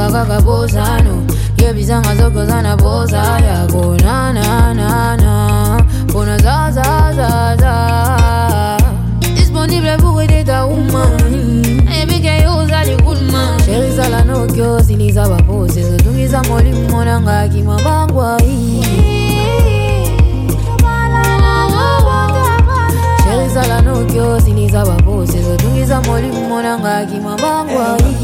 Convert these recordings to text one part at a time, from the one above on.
kaka bozano. Yebizanga zoko zana boza ya go na na na na. Bona za za za za. Disponible pour aider ta woman. Baby can use all the good man. Chérie sala no kyo siliza bapose. Zotungiza moli monanga kimabangwa hii. Chérie sala no kyo siliza bapose. Zotungiza moli monanga kimabangwa hii.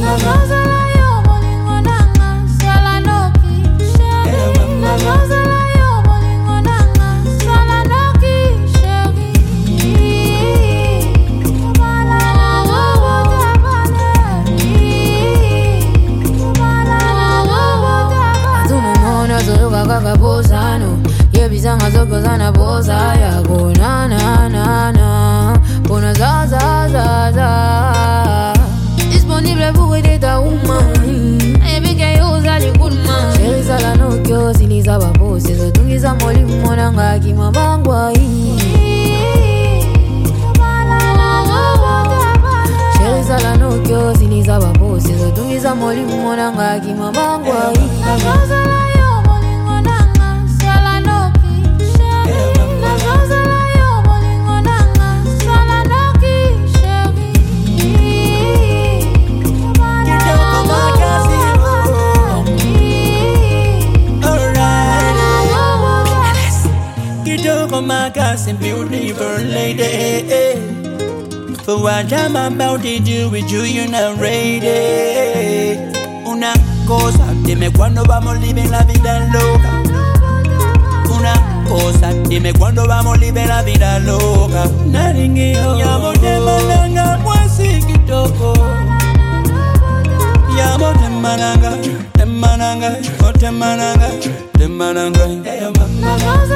Kaka bozano, yebizanga zoko zana boza ya go na na na na. Bona za za za za. Disponible pour aider ta woman. Baby can use all the good man. Chérie sala no kyo siliza bapose. Zotungiza moli monanga kimabangwa hii. Chérie sala no kyo siliza bapose. Zotungiza moli monanga kimabangwa hii. My cousin, beautiful lady. For what I'm about to do with you, you're not ready. Una cosa, dime cuándo vamos a vivir la vida loca. Una cosa, dime cuándo vamos a vivir la vida loca. Naringio, llamo de mananga, mwasi kitoko. Llamo de mananga, oh te mananga, de mananga.